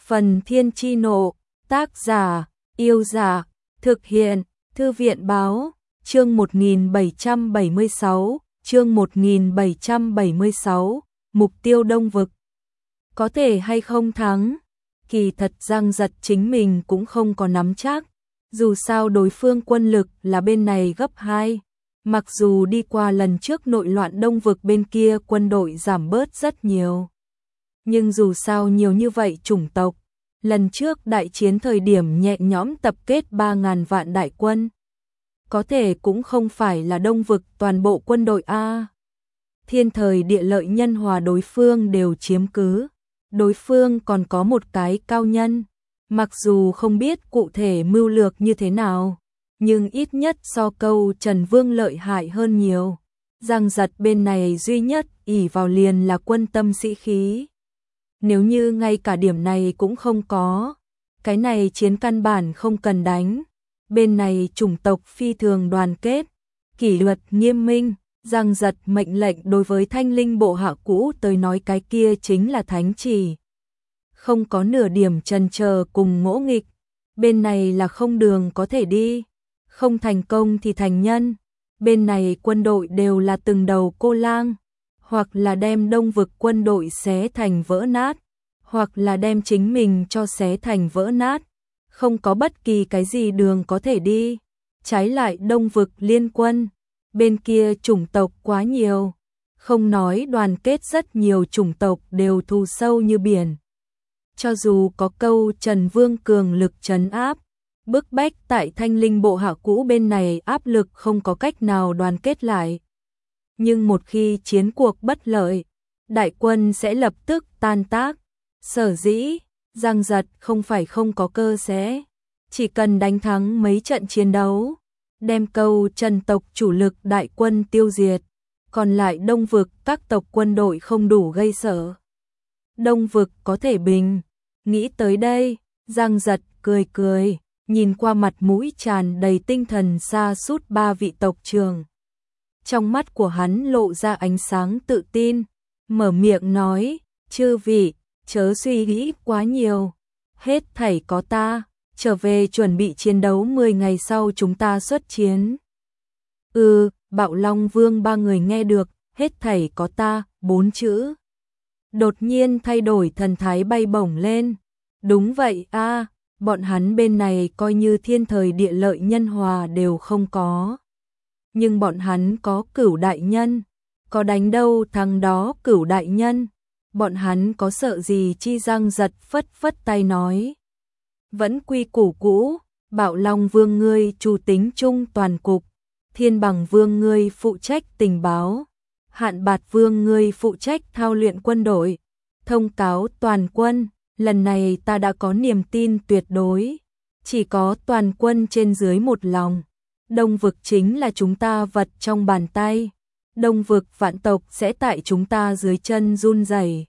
Phần Thiên Chi Nộ, tác giả, Yêu Giả, thực hiện, Thư viện Báo, chương 1776, mục tiêu Đông Vực. Có thể hay không thắng? Kỳ thật Giang Giật chính mình cũng không có nắm chắc, dù sao đối phương quân lực là bên này gấp 2. Mặc dù đi qua lần trước nội loạn Đông Vực bên kia quân đội giảm bớt rất nhiều. Nhưng dù sao nhiều như vậy chủng tộc, lần trước đại chiến thời điểm nhẹ nhõm tập kết 3.000 vạn đại quân. Có thể cũng không phải là Đông Vực toàn bộ quân đội A. Thiên thời địa lợi nhân hòa đối phương đều chiếm cứ. Đối phương còn có một cái cao nhân. Mặc dù không biết cụ thể mưu lược như thế nào, nhưng ít nhất so câu Trần Vương lợi hại hơn nhiều. Giang Giật bên này duy nhất ỷ vào liền là quân tâm sĩ khí. Nếu như ngay cả điểm này cũng không có, cái này chiến căn bản không cần đánh. Bên này chủng tộc phi thường đoàn kết, kỷ luật nghiêm minh. Giang Giật mệnh lệnh đối với Thanh Linh bộ hạ cũ tới nói cái kia chính là thánh chỉ. Không có nửa điểm chần chờ cùng ngỗ nghịch. Bên này là không đường có thể đi, không thành công thì thành nhân. Bên này quân đội đều là từng đầu cô lang, hoặc là đem Đông Vực quân đội xé thành vỡ nát, hoặc là đem chính mình cho xé thành vỡ nát. Không có bất kỳ cái gì đường có thể đi. Trái lại Đông Vực liên quân, bên kia chủng tộc quá nhiều, không nói đoàn kết, rất nhiều chủng tộc đều thù sâu như biển. Cho dù có câu Trần Vương cường lực trấn áp, bức bách tại Thanh Linh bộ hạ cũ bên này áp lực không có cách nào đoàn kết lại. Nhưng một khi chiến cuộc bất lợi, đại quân sẽ lập tức tan tác. Sở dĩ, Giang Giật không phải không có cơ sẽ, chỉ cần đánh thắng mấy trận chiến đấu, đem câu Trần tộc chủ lực đại quân tiêu diệt, còn lại Đông Vực các tộc quân đội không đủ gây sợ. Đông Vực có thể bình. Nghĩ tới đây, Giang Giật cười cười, nhìn qua mặt mũi tràn đầy tinh thần sa sút 3 vị tộc trưởng. Trong mắt của hắn lộ ra ánh sáng tự tin, mở miệng nói, chư vị, chớ suy nghĩ quá nhiều, hết thảy có ta, trở về chuẩn bị chiến đấu 10 ngày sau chúng ta xuất chiến. Bạo Long Vương 3 người nghe được, hết thảy có ta, 4 chữ. Đột nhiên thay đổi thần thái bay bổng lên. Đúng vậy a, bọn hắn bên này coi như thiên thời địa lợi nhân hòa đều không có. Nhưng bọn hắn có Cửu đại nhân, có đánh đâu thằng đó Cửu đại nhân. Bọn hắn có sợ gì chi? Giang Giật phất phất tay nói. Vẫn quy củ cũ, Bạo Long Vương ngươi chủ tính chung toàn cục, Thiên Bằng Vương ngươi phụ trách tình báo, Hạn Bạt Vương ngươi phụ trách thao luyện quân đội. Thông cáo toàn quân, lần này ta đã có niềm tin tuyệt đối, chỉ có toàn quân trên dưới một lòng. Đông Vực chính là chúng ta vật trong bàn tay, Đông Vực vạn tộc sẽ tại chúng ta dưới chân run rẩy.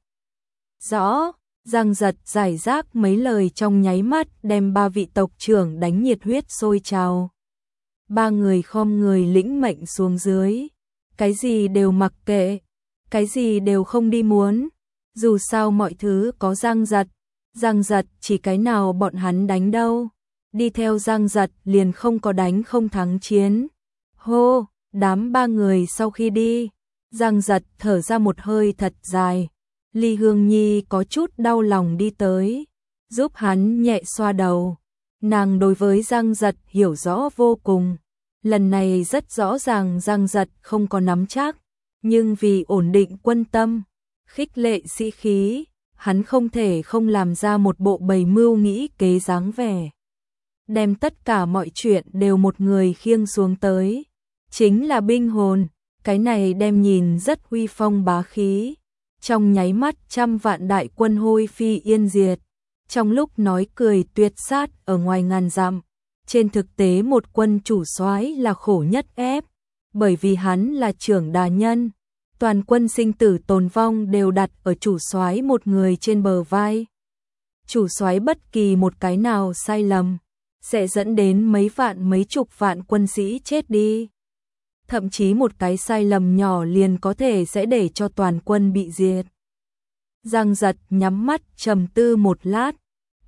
Rõ. Giang Giật giải rác mấy lời trong nháy mắt đem 3 vị tộc trưởng đánh nhiệt huyết sôi trào. 3 người khom người lĩnh mệnh xuống dưới, cái gì đều mặc kệ, cái gì đều không đi muốn. Dù sao mọi thứ có Giang Giật chỉ cái nào bọn hắn đánh đâu. Đi theo Giang Giật liền không có đánh không thắng chiến. Hô, đám 3 người sau khi đi, Giang Giật thở ra một hơi thật dài. Ly Hương Nhi có chút đau lòng đi tới, giúp hắn nhẹ xoa đầu. Nàng đối với Giang Giật hiểu rõ vô cùng. Lần này rất rõ ràng Giang Giật không có nắm chắc, nhưng vì ổn định quân tâm, khích lệ sĩ khí, hắn không thể không làm ra một bộ bày mưu nghĩ kế dáng vẻ. Đem tất cả mọi chuyện đều một người khiêng xuống tới. Chính là binh hồn, cái này đem nhìn rất uy phong bá khí. Trong nháy mắt 100 vạn đại quân hôi phi yên diệt. Trong lúc nói cười tuyệt sát ở ngoài ngàn dặm, trên thực tế một quân chủ soái là khổ nhất ép, bởi vì hắn là trưởng đà nhân. Toàn quân sinh tử tồn vong đều đặt ở chủ soái một người trên bờ vai. Chủ soái bất kỳ một cái nào sai lầm sẽ dẫn đến mấy vạn mấy chục vạn quân sĩ chết đi. Thậm chí một cái sai lầm nhỏ liền có thể sẽ để cho toàn quân bị diệt. Giang Giật nhắm mắt trầm tư một lát,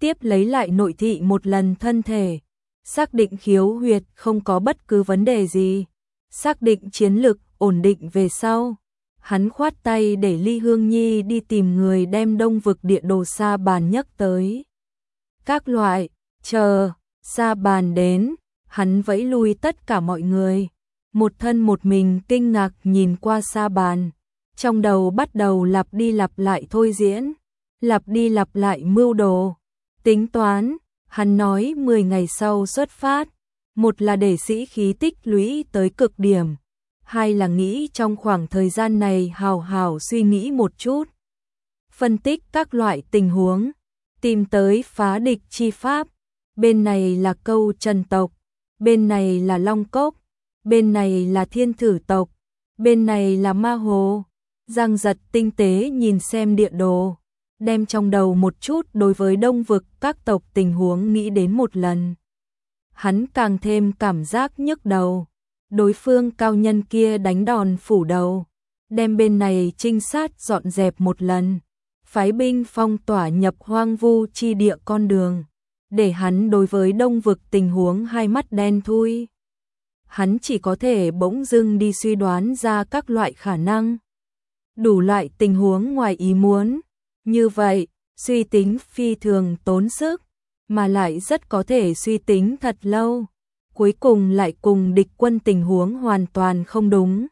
tiếp lấy lại nội thị một lần thân thể, xác định khiếu huyệt không có bất cứ vấn đề gì, xác định chiến lực ổn định về sau. Hắn khoát tay để Ly Hương Nhi đi tìm người đem Đông Vực địa đồ sa bàn nhấc tới. Các loại, chờ, sa bàn đến, hắn vẫy lui tất cả mọi người. Một thân một mình kinh ngạc nhìn qua sa bàn, trong đầu bắt đầu lặp đi lặp lại thôi diễn, lặp đi lặp lại mưu đồ, tính toán. Hắn nói 10 ngày sau xuất phát, một là để sĩ khí tích lũy tới cực điểm, hai là nghĩ trong khoảng thời gian này hào hào suy nghĩ một chút, phân tích các loại tình huống, tìm tới phá địch chi pháp. Bên này là Câu Trần tộc, bên này là Long Cốc, bên này là Thiên Thử tộc, bên này là Ma Hồ. Giang Giật tinh tế nhìn xem địa đồ, đem trong đầu một chút đối với Đông Vực các tộc tình huống nghĩ đến một lần. Hắn càng thêm cảm giác nhức đầu, đối phương cao nhân kia đánh đòn phủ đầu, đem bên này trinh sát dọn dẹp một lần, phái binh phong tỏa nhập hoang vu chi địa con đường, để hắn đối với Đông Vực tình huống hai mắt đen thui. Hắn chỉ có thể bỗng dưng đi suy đoán ra các loại khả năng, đủ loại tình huống ngoài ý muốn. Như vậy, suy tính phi thường tốn sức, mà lại rất có thể suy tính thật lâu, cuối cùng lại cùng địch quân tình huống hoàn toàn không đúng.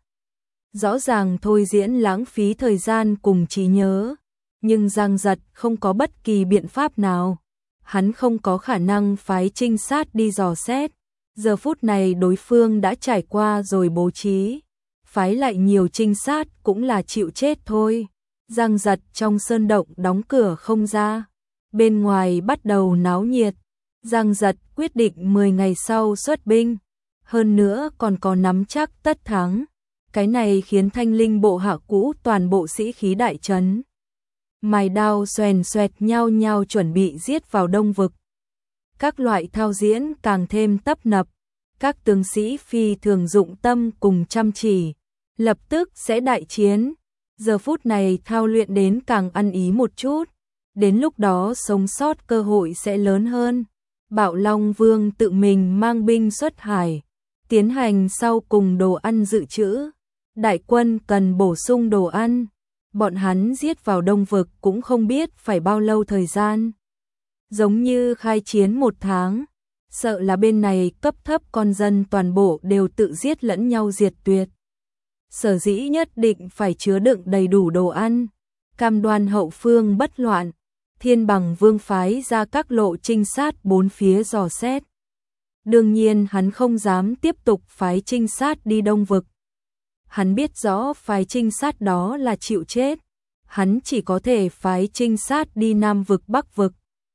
Rõ ràng thôi diễn lãng phí thời gian cùng trí nhớ, nhưng Giang Giật không có bất kỳ biện pháp nào. Hắn không có khả năng phái trinh sát đi dò xét. Giờ phút này đối phương đã trải qua rồi bố trí, phái lại nhiều trinh sát cũng là chịu chết thôi. Giang Giật trong sơn động đóng cửa không ra, bên ngoài bắt đầu náo nhiệt. Giang Giật quyết định 10 ngày sau xuất binh, hơn nữa còn có nắm chắc tất thắng. Cái này khiến Thanh Linh bộ hạ cũ toàn bộ sĩ khí đại trấn. Mài đao xoèn xoẹt nhau nhau chuẩn bị giết vào Đông Vực. Các loại thao diễn càng thêm tấp nập, các tướng sĩ phi thường dụng tâm cùng chăm chỉ, lập tức sẽ đại chiến. Giờ phút này thao luyện đến càng ăn ý một chút, đến lúc đó sống sót cơ hội sẽ lớn hơn. Bạo Long Vương tự mình mang binh xuất hải, tiến hành sau cùng đồ ăn dự trữ. Đại quân cần bổ sung đồ ăn, bọn hắn giết vào Đông Vực cũng không biết phải bao lâu thời gian. Giống như khai chiến 1 tháng, sợ là bên này cấp thấp con dân toàn bộ đều tự giết lẫn nhau diệt tuyệt. Sở dĩ nhất định phải chứa đựng đầy đủ đồ ăn, cam đoan hậu phương bất loạn. Thiên Bằng Vương phái ra các lộ trinh sát bốn phía dò xét. Đương nhiên hắn không dám tiếp tục phái trinh sát đi Đông Vực. Hắn biết rõ phái trinh sát đó là chịu chết. Hắn chỉ có thể phái trinh sát đi Nam Vực Bắc Vực.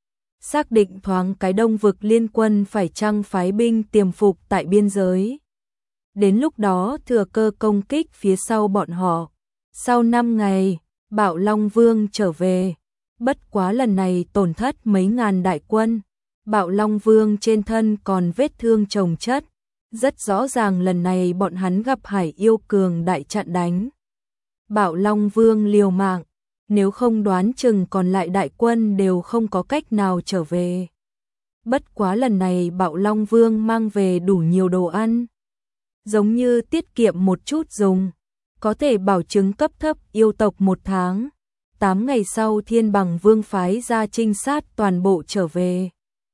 Xác định thoáng cái Đông Vực liên quân phải chăng phái binh tiềm phục tại biên giới. Đến lúc đó thừa cơ công kích phía sau bọn họ. Sau 5 ngày, Bạo Long Vương trở về. Bất quá lần này tổn thất mấy ngàn đại quân. Bạo Long Vương trên thân còn vết thương chồng chất. Rất rõ ràng lần này bọn hắn gặp Hải Yêu cường đại chặn đánh. Bạo Long Vương liều mạng, nếu không đoán chừng còn lại đại quân đều không có cách nào trở về. Bất quá lần này Bạo Long Vương mang về đủ nhiều đồ ăn. Giống như tiết kiệm một chút dùng, có thể bảo chứng cấp thấp yêu tộc 1 tháng. 8 ngày sau Thiên Bằng Vương phái ra trinh sát toàn bộ trở về.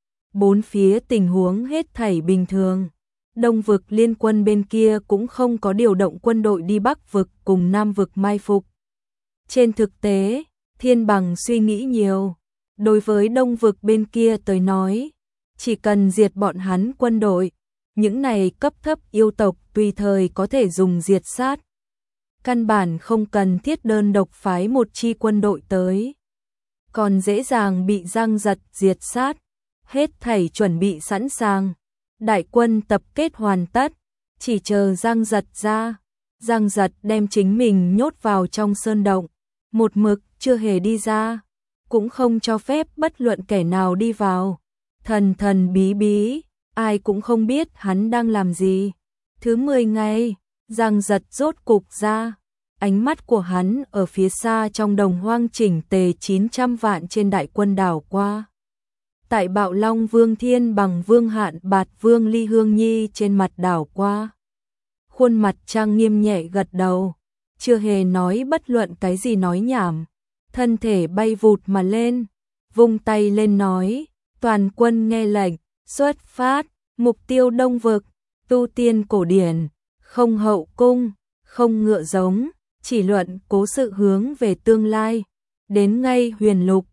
4 phía tình huống hết thảy bình thường. Đông Vực liên quân bên kia cũng không có điều động quân đội đi Bắc Vực cùng Nam Vực mai phục. Trên thực tế, Thiên Bằng suy nghĩ nhiều. Đối với Đông Vực bên kia tới nói, chỉ cần diệt bọn hắn quân đội, những này cấp thấp yêu tộc tùy thời có thể dùng diệt sát. Căn bản không cần thiết đơn độc phái một chi quân đội tới. Còn dễ dàng bị Giang Giật diệt sát. Hết thảy chuẩn bị sẵn sàng. Đại quân tập kết hoàn tất, chỉ chờ Giang Giật ra. Giang Giật đem chính mình nhốt vào trong sơn động, một mực chưa hề đi ra, cũng không cho phép bất luận kẻ nào đi vào. Thần thần bí bí, ai cũng không biết hắn đang làm gì. Thứ 10 ngày, Giang Giật rốt cục ra, ánh mắt của hắn ở phía xa trong đồng hoang chỉnh tề 900 vạn trên đại quân đảo qua. tại Bạo Long Vương Thiên Bằng Vương Hạn Bạt Vương Ly Hương Nhi trên mặt đảo qua. Khuôn mặt trang nghiêm nhẹ gật đầu, chưa hề nói bất luận cái gì nói nhảm, thân thể bay vụt mà lên, vung tay lên nói, toàn quân nghe lệnh, xuất phát, mục tiêu Đông Vực, tu tiên cổ điển, không hậu cung, không ngựa giống, chỉ luận cố sự hướng về tương lai, đến ngay Huyền Lục,